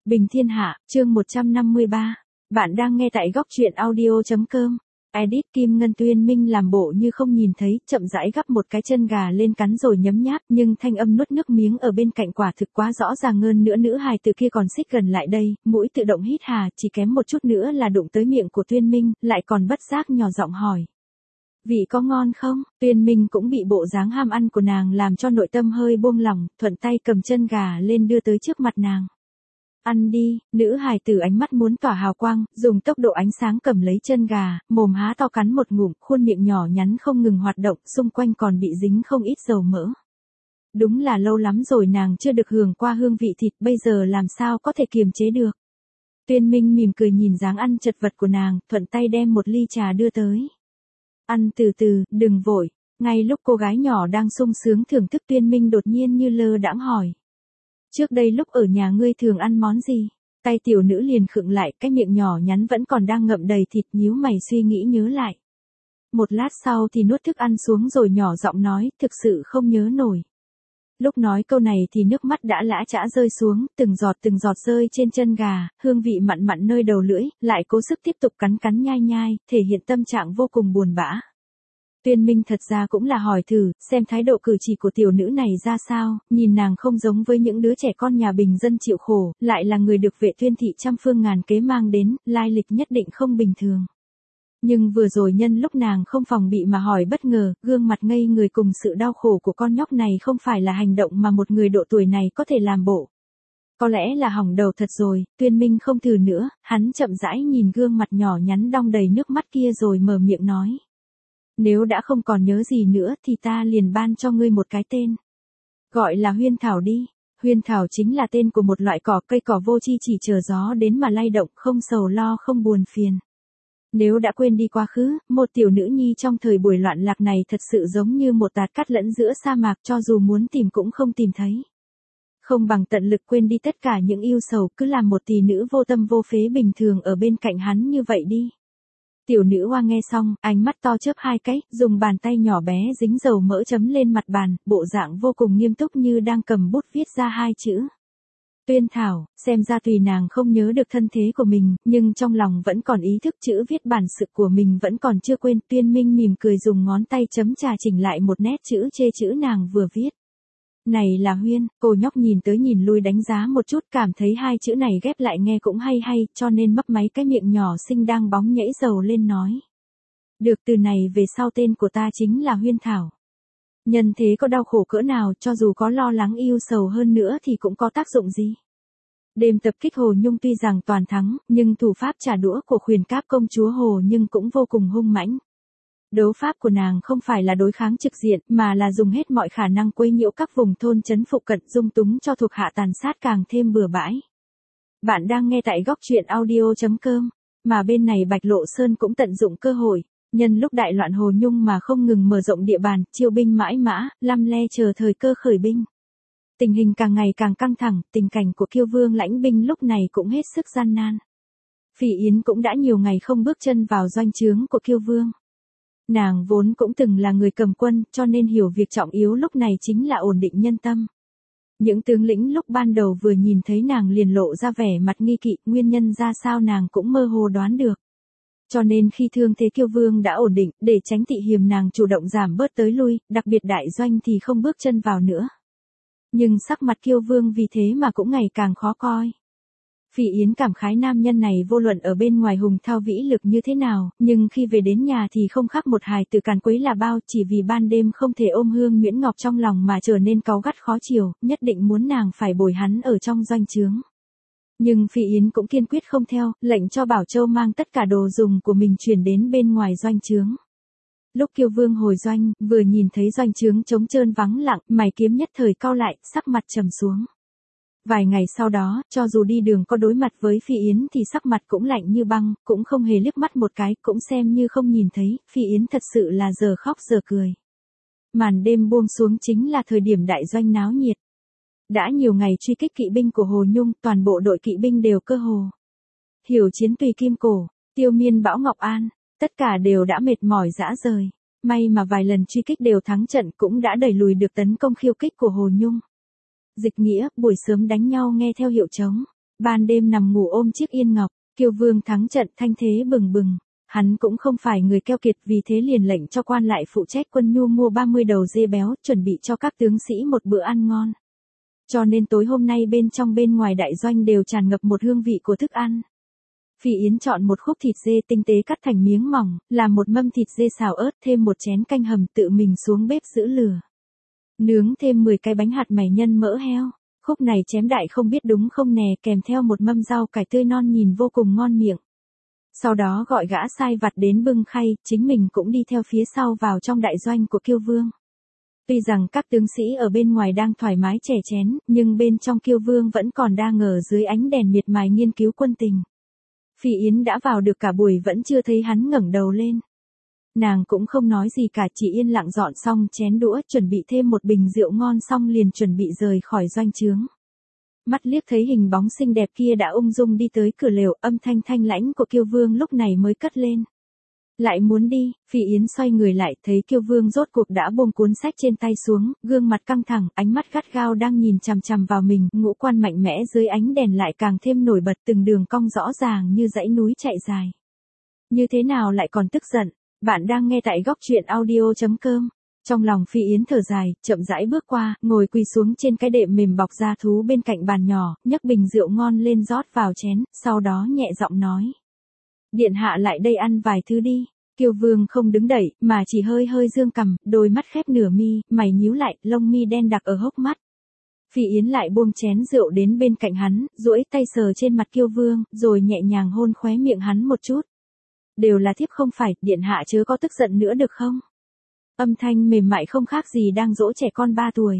Bình Thiên Hạ, chương 153. Bạn đang nghe tại góc truyện audio.com. Edit Kim Ngân Tuyên Minh làm bộ như không nhìn thấy, chậm rãi gắp một cái chân gà lên cắn rồi nhấm nháp, nhưng thanh âm nuốt nước miếng ở bên cạnh quả thực quá rõ ràng hơn nữa. Nữ hài từ kia còn xích gần lại đây, mũi tự động hít hà, chỉ kém một chút nữa là đụng tới miệng của Tuyên Minh, lại còn bất giác nhỏ giọng hỏi. Vị có ngon không? Tuyên Minh cũng bị bộ dáng ham ăn của nàng làm cho nội tâm hơi buông lỏng, thuận tay cầm chân gà lên đưa tới trước mặt nàng. Ăn đi, nữ hài tử ánh mắt muốn tỏa hào quang, dùng tốc độ ánh sáng cầm lấy chân gà, mồm há to cắn một ngụm, khuôn miệng nhỏ nhắn không ngừng hoạt động, xung quanh còn bị dính không ít dầu mỡ. Đúng là lâu lắm rồi nàng chưa được hưởng qua hương vị thịt, bây giờ làm sao có thể kiềm chế được. Tuyên Minh mỉm cười nhìn dáng ăn chật vật của nàng, thuận tay đem một ly trà đưa tới. Ăn từ từ, đừng vội. Ngay lúc cô gái nhỏ đang sung sướng thưởng thức, Tuyên Minh đột nhiên như lơ đãng hỏi. Trước đây lúc ở nhà ngươi thường ăn món gì? Tay tiểu nữ liền khựng lại, cái miệng nhỏ nhắn vẫn còn đang ngậm đầy thịt, nhíu mày suy nghĩ nhớ lại. Một lát sau thì nuốt thức ăn xuống rồi nhỏ giọng nói, thực sự không nhớ nổi. Lúc nói câu này thì nước mắt đã lã chã rơi xuống, từng giọt rơi trên chân gà, hương vị mặn mặn nơi đầu lưỡi, lại cố sức tiếp tục cắn cắn nhai nhai, thể hiện tâm trạng vô cùng buồn bã. Tuyên Minh thật ra cũng là hỏi thử, xem thái độ cử chỉ của tiểu nữ này ra sao, nhìn nàng không giống với những đứa trẻ con nhà bình dân chịu khổ, lại là người được Vệ Tuyên thị trăm phương ngàn kế mang đến, lai lịch nhất định không bình thường. Nhưng vừa rồi nhân lúc nàng không phòng bị mà hỏi bất ngờ, gương mặt ngây người cùng sự đau khổ của con nhóc này không phải là hành động mà một người độ tuổi này có thể làm bộ. Có lẽ là hỏng đầu thật rồi, Tuyên Minh không thử nữa, hắn chậm rãi nhìn gương mặt nhỏ nhắn đong đầy nước mắt kia rồi mở miệng nói. Nếu đã không còn nhớ gì nữa thì ta liền ban cho ngươi một cái tên. Gọi là Huyên Thảo đi. Huyên Thảo chính là tên của một loại cây cỏ vô tri chỉ chờ gió đến mà lay động, không sầu lo không buồn phiền. Nếu đã quên đi quá khứ, một tiểu nữ nhi trong thời buổi loạn lạc này thật sự giống như một tạt cát lẫn giữa sa mạc, cho dù muốn tìm cũng không tìm thấy. Không bằng tận lực quên đi tất cả những ưu sầu, cứ làm một tỷ nữ vô tâm vô phế bình thường ở bên cạnh hắn như vậy đi. Tiểu nữ hoa nghe xong, ánh mắt to chớp hai cái, dùng bàn tay nhỏ bé dính dầu mỡ chấm lên mặt bàn, bộ dạng vô cùng nghiêm túc như đang cầm bút viết ra hai chữ. Tuyên Thảo, xem ra tùy nàng không nhớ được thân thế của mình, nhưng trong lòng vẫn còn ý thức chữ viết bản sự của mình vẫn còn chưa quên. Tuyên Minh mỉm cười dùng ngón tay chấm trà chỉnh lại một nét chữ chê chữ nàng vừa viết. Này là Huyên, cô nhóc nhìn tới nhìn lui đánh giá một chút, cảm thấy hai chữ này ghép lại nghe cũng hay hay, cho nên mấp máy cái miệng nhỏ xinh đang bóng nhảy dầu lên nói. Được, từ này về sau tên của ta chính là Huyên Thảo. Nhân thế có đau khổ cỡ nào, cho dù có lo lắng yêu sầu hơn nữa thì cũng có tác dụng gì. Đêm tập kích Hồ Nhung tuy rằng toàn thắng, nhưng thủ pháp trả đũa của Khuyển Cáp công chúa Hồ nhưng cũng vô cùng hung mãnh. Đấu pháp của nàng không phải là đối kháng trực diện, mà là dùng hết mọi khả năng quấy nhiễu các vùng thôn trấn phụ cận, dung túng cho thuộc hạ tàn sát càng thêm bừa bãi. Bạn đang nghe tại góc truyện audio.com, mà bên này Bạch Lộ Sơn cũng tận dụng cơ hội, nhân lúc đại loạn Hồ Nhung mà không ngừng mở rộng địa bàn, chiêu binh mãi mã, lăm le chờ thời cơ khởi binh. Tình hình càng ngày càng căng thẳng, tình cảnh của Kiêu Vương lãnh binh lúc này cũng hết sức gian nan. Phỉ Yến cũng đã nhiều ngày không bước chân vào doanh trướng của Kiêu Vương. Nàng vốn cũng từng là người cầm quân, cho nên hiểu việc trọng yếu lúc này chính là ổn định nhân tâm. Những tướng lĩnh lúc ban đầu vừa nhìn thấy nàng liền lộ ra vẻ mặt nghi kỵ, nguyên nhân ra sao nàng cũng mơ hồ đoán được. Cho nên khi thương thế Kiêu Vương đã ổn định, để tránh thị hiềm nàng chủ động giảm bớt tới lui, đặc biệt đại doanh thì không bước chân vào nữa. Nhưng sắc mặt Kiêu Vương vì thế mà cũng ngày càng khó coi. Phỉ Yến cảm khái nam nhân này vô luận ở bên ngoài hùng thao vĩ lực như thế nào, nhưng khi về đến nhà thì không khác một hài tử càn quấy là bao, chỉ vì ban đêm không thể ôm Hương Nguyễn Ngọc trong lòng mà trở nên cáu gắt khó chiều, nhất định muốn nàng phải bồi hắn ở trong doanh trướng. Nhưng Phỉ Yến cũng kiên quyết không theo, lệnh cho Bảo Châu mang tất cả đồ dùng của mình chuyển đến bên ngoài doanh trướng. Lúc Kiêu Vương hồi doanh, vừa nhìn thấy doanh trướng trống trơn vắng lặng, mày kiếm nhất thời cau lại, sắc mặt trầm xuống. Vài ngày sau đó, cho dù đi đường có đối mặt với Phi Yến thì sắc mặt cũng lạnh như băng, cũng không hề liếc mắt một cái, cũng xem như không nhìn thấy, Phi Yến thật sự là giờ khóc giờ cười. Màn đêm buông xuống chính là thời điểm đại doanh náo nhiệt. Đã nhiều ngày truy kích kỵ binh của Hồ Nhung, toàn bộ đội kỵ binh đều cơ hồ. Hiểu Chiến Tùy Kim Cổ, Tiêu Miên Bão Ngọc An, tất cả đều đã mệt mỏi rã rời. May mà vài lần truy kích đều thắng trận cũng đã đẩy lùi được tấn công khiêu kích của Hồ Nhung. Dịch Nghĩa, buổi sớm đánh nhau nghe theo hiệu trống. Ban đêm nằm ngủ ôm chiếc yên ngọc, Kiêu Vương thắng trận thanh thế bừng bừng. Hắn cũng không phải người keo kiệt, vì thế liền lệnh cho quan lại phụ trách quân nhu mua 30 đầu dê béo, chuẩn bị cho các tướng sĩ một bữa ăn ngon. Cho nên tối hôm nay bên trong bên ngoài đại doanh đều tràn ngập một hương vị của thức ăn. Phi Yến chọn một khúc thịt dê tinh tế cắt thành miếng mỏng, làm một mâm thịt dê xào ớt, thêm một chén canh hầm, tự mình xuống bếp giữ lửa. Nướng thêm 10 cái bánh hạt mày nhân mỡ heo. Khúc này chém đại không biết đúng không nè, kèm theo một mâm rau cải tươi non nhìn vô cùng ngon miệng. Sau đó gọi gã sai vặt đến bưng khay, chính mình cũng đi theo phía sau vào trong đại doanh của Kiêu Vương. Tuy rằng các tướng sĩ ở bên ngoài đang thoải mái chè chén, nhưng bên trong Kiêu Vương vẫn còn đang ở dưới ánh đèn miệt mài nghiên cứu quân tình. Phi Yến đã vào được cả buổi vẫn chưa thấy hắn ngẩng đầu lên. Nàng cũng không nói gì cả, chỉ yên lặng dọn xong chén đũa, chuẩn bị thêm một bình rượu ngon xong liền chuẩn bị rời khỏi doanh trướng. Mắt liếc thấy hình bóng xinh đẹp kia đã ung dung đi tới cửa lều, âm thanh thanh lãnh của Kiêu Vương lúc này mới cất lên. Lại muốn đi, Phi Yến xoay người lại, thấy Kiêu Vương rốt cuộc đã buông cuốn sách trên tay xuống, gương mặt căng thẳng, ánh mắt gắt gao đang nhìn chằm chằm vào mình, ngũ quan mạnh mẽ dưới ánh đèn lại càng thêm nổi bật, từng đường cong rõ ràng như dãy núi chạy dài. Như thế nào lại còn tức giận? Bạn đang nghe tại góc truyện audio.com. Trong lòng Phi Yến thở dài, chậm rãi bước qua, ngồi quỳ xuống trên cái đệm mềm bọc da thú bên cạnh bàn nhỏ, nhấc bình rượu ngon lên rót vào chén, sau đó nhẹ giọng nói. Điện hạ lại đây ăn vài thứ đi. Kiêu Vương không đứng đẩy, mà chỉ hơi hơi dương cằm, đôi mắt khép nửa mi, mày nhíu lại, lông mi đen đặc ở hốc mắt. Phi Yến lại buông chén rượu đến bên cạnh hắn, duỗi tay sờ trên mặt Kiêu Vương, rồi nhẹ nhàng hôn khóe miệng hắn một chút. Đều là thiếp không phải, điện hạ chớ có tức giận nữa được không? Âm thanh mềm mại không khác gì đang dỗ trẻ con 3 tuổi.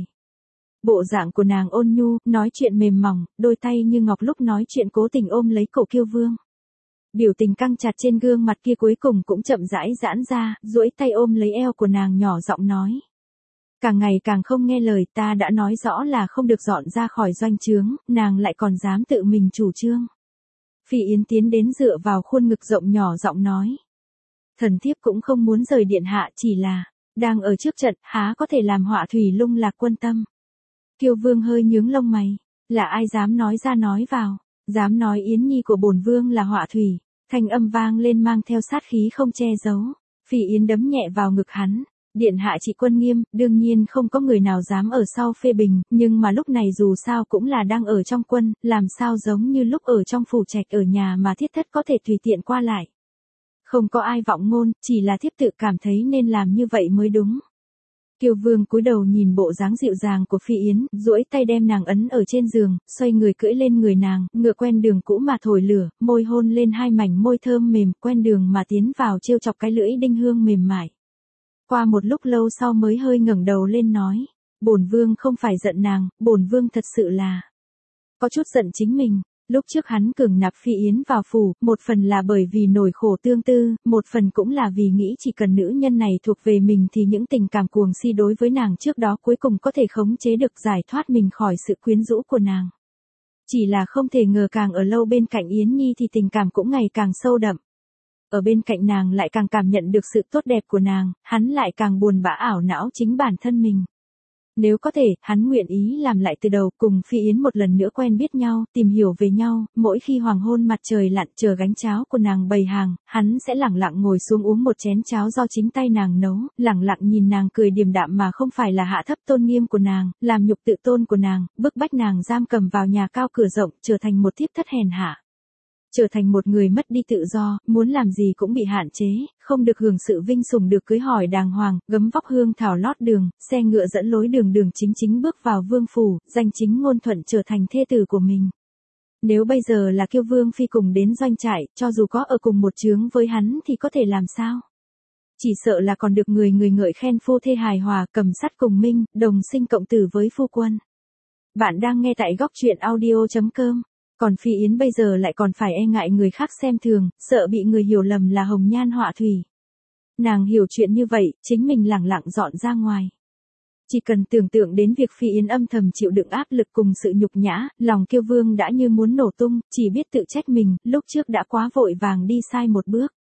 Bộ dạng của nàng ôn nhu, nói chuyện mềm mỏng, đôi tay như ngọc lúc nói chuyện cố tình ôm lấy cổ Kiêu Vương. Biểu tình căng chặt trên gương mặt kia cuối cùng cũng chậm rãi giãn ra, duỗi tay ôm lấy eo của nàng nhỏ giọng nói. Càng ngày càng không nghe lời, ta đã nói rõ là không được dọn ra khỏi doanh trướng, nàng lại còn dám tự mình chủ trương. Phi Yến tiến đến dựa vào khuôn ngực rộng nhỏ giọng nói. Thần thiếp cũng không muốn rời điện hạ, chỉ là, đang ở trước trận, há có thể làm họa thủy lung lạc quân tâm. Kiêu Vương hơi nhướng lông mày, là ai dám nói ra nói vào, dám nói Yến Nhi của bổn vương là họa thủy, thanh âm vang lên mang theo sát khí không che giấu. Phi Yến đấm nhẹ vào ngực hắn. Điện hạ trị quân nghiêm, đương nhiên không có người nào dám ở sau phê bình, nhưng mà lúc này dù sao cũng là đang ở trong quân, làm sao giống như lúc ở trong phủ trạch ở nhà mà thiết thất có thể tùy tiện qua lại. Không có ai vọng ngôn, chỉ là thiếp tự cảm thấy nên làm như vậy mới đúng. Kiêu Vương cúi đầu nhìn bộ dáng dịu dàng của Phi Yến, duỗi tay đem nàng ấn ở trên giường, xoay người cưỡi lên người nàng, ngựa quen đường cũ mà thổi lửa, môi hôn lên hai mảnh môi thơm mềm, quen đường mà tiến vào trêu chọc cái lưỡi đinh hương mềm mại. Qua một lúc lâu sau mới hơi ngẩng đầu lên nói, bổn vương không phải giận nàng, bổn vương thật sự là có chút giận chính mình. Lúc trước hắn cường nạp Phi Yến vào phủ, một phần là bởi vì nỗi khổ tương tư, một phần cũng là vì nghĩ chỉ cần nữ nhân này thuộc về mình thì những tình cảm cuồng si đối với nàng trước đó cuối cùng có thể khống chế được, giải thoát mình khỏi sự quyến rũ của nàng. Chỉ là không thể ngờ càng ở lâu bên cạnh Yến Nhi thì tình cảm cũng ngày càng sâu đậm. Ở bên cạnh nàng lại càng cảm nhận được sự tốt đẹp của nàng, hắn lại càng buồn bã ảo não chính bản thân mình. Nếu có thể, hắn nguyện ý làm lại từ đầu, cùng Phi Yến một lần nữa quen biết nhau, tìm hiểu về nhau, mỗi khi hoàng hôn mặt trời lặn chờ gánh cháo của nàng bày hàng, hắn sẽ lẳng lặng ngồi xuống uống một chén cháo do chính tay nàng nấu, lẳng lặng nhìn nàng cười điềm đạm mà không phải là hạ thấp tôn nghiêm của nàng, làm nhục tự tôn của nàng, bức bách nàng giam cầm vào nhà cao cửa rộng, trở thành một thiếp thất hèn hạ. Trở thành một người mất đi tự do, muốn làm gì cũng bị hạn chế, không được hưởng sự vinh sủng được cưới hỏi đàng hoàng, gấm vóc hương thảo lót đường, xe ngựa dẫn lối đường đường chính chính bước vào vương phủ, danh chính ngôn thuận trở thành thê tử của mình. Nếu bây giờ là Kiêu Vương phi cùng đến doanh trại, cho dù có ở cùng một chướng với hắn thì có thể làm sao? Chỉ sợ là còn được người ngợi khen phu thê hài hòa, cầm sắt cùng minh, đồng sinh cộng tử với phu quân. Bạn đang nghe tại góc truyện audio.com. Còn Phi Yến bây giờ lại còn phải e ngại người khác xem thường, sợ bị người hiểu lầm là hồng nhan họa thủy. Nàng hiểu chuyện như vậy, chính mình lẳng lặng dọn ra ngoài. Chỉ cần tưởng tượng đến việc Phi Yến âm thầm chịu đựng áp lực cùng sự nhục nhã, lòng Kiêu Vương đã như muốn nổ tung, chỉ biết tự trách mình, lúc trước đã quá vội vàng đi sai một bước.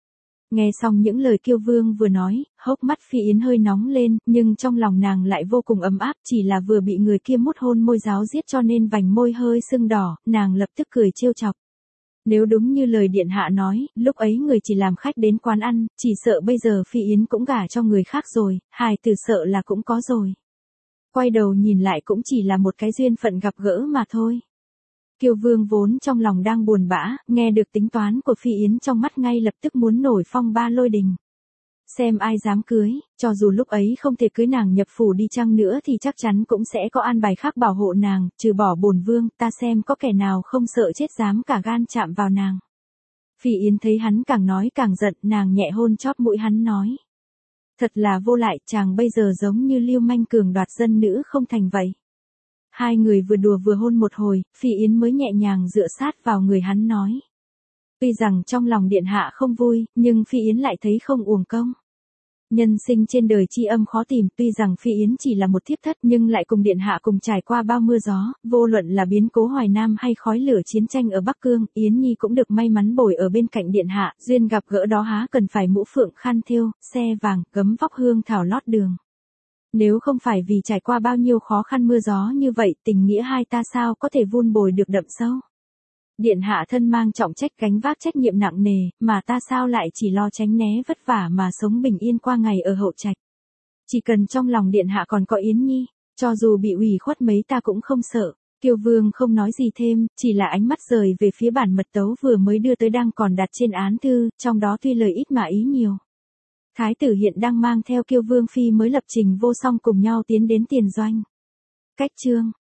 Nghe xong những lời Kiêu Vương vừa nói, hốc mắt Phi Yến hơi nóng lên, nhưng trong lòng nàng lại vô cùng ấm áp, chỉ là vừa bị người kia mút hôn môi giáo giết cho nên vành môi hơi sưng đỏ, nàng lập tức cười trêu chọc. Nếu đúng như lời điện hạ nói, lúc ấy người chỉ làm khách đến quán ăn, chỉ sợ bây giờ Phi Yến cũng gả cho người khác rồi, hài tử sợ là cũng có rồi. Quay đầu nhìn lại cũng chỉ là một cái duyên phận gặp gỡ mà thôi. Kiêu Vương vốn trong lòng đang buồn bã, nghe được tính toán của Phi Yến trong mắt ngay lập tức muốn nổi phong ba lôi đình. Xem ai dám cưới, cho dù lúc ấy không thể cưới nàng nhập phủ đi chăng nữa thì chắc chắn cũng sẽ có an bài khác bảo hộ nàng, trừ bỏ bổn vương, ta xem có kẻ nào không sợ chết dám cả gan chạm vào nàng. Phi Yến thấy hắn càng nói càng giận, nàng nhẹ hôn chóp mũi hắn nói. Thật là vô lại, chàng bây giờ giống như lưu manh cường đoạt dân nữ không thành vậy. Hai người vừa đùa vừa hôn một hồi, Phi Yến mới nhẹ nhàng dựa sát vào người hắn nói. Tuy rằng trong lòng điện hạ không vui, nhưng Phi Yến lại thấy không uổng công. Nhân sinh trên đời tri âm khó tìm, tuy rằng Phi Yến chỉ là một thiếp thất nhưng lại cùng điện hạ cùng trải qua bao mưa gió, vô luận là biến cố Hoài Nam hay khói lửa chiến tranh ở Bắc Cương, Yến Nhi cũng được may mắn bồi ở bên cạnh điện hạ, duyên gặp gỡ đó há cần phải mũ phượng khăn thêu, xe vàng, gấm vóc hương thảo lót đường. Nếu không phải vì trải qua bao nhiêu khó khăn mưa gió như vậy, tình nghĩa hai ta sao có thể vun bồi được đậm sâu. Điện hạ thân mang trọng trách gánh vác trách nhiệm nặng nề, mà ta sao lại chỉ lo tránh né vất vả mà sống bình yên qua ngày ở hậu trạch. Chỉ cần trong lòng điện hạ còn có Yến Nhi, cho dù bị ủy khuất mấy ta cũng không sợ. Kiêu Vương không nói gì thêm, chỉ là ánh mắt rời về phía bản mật tấu vừa mới đưa tới đang còn đặt trên án thư, trong đó tuy lời ít mà ý nhiều. Thái tử hiện đang mang theo Kiêu Vương phi mới lập trình vô song cùng nhau tiến đến tiền doanh. Cách chương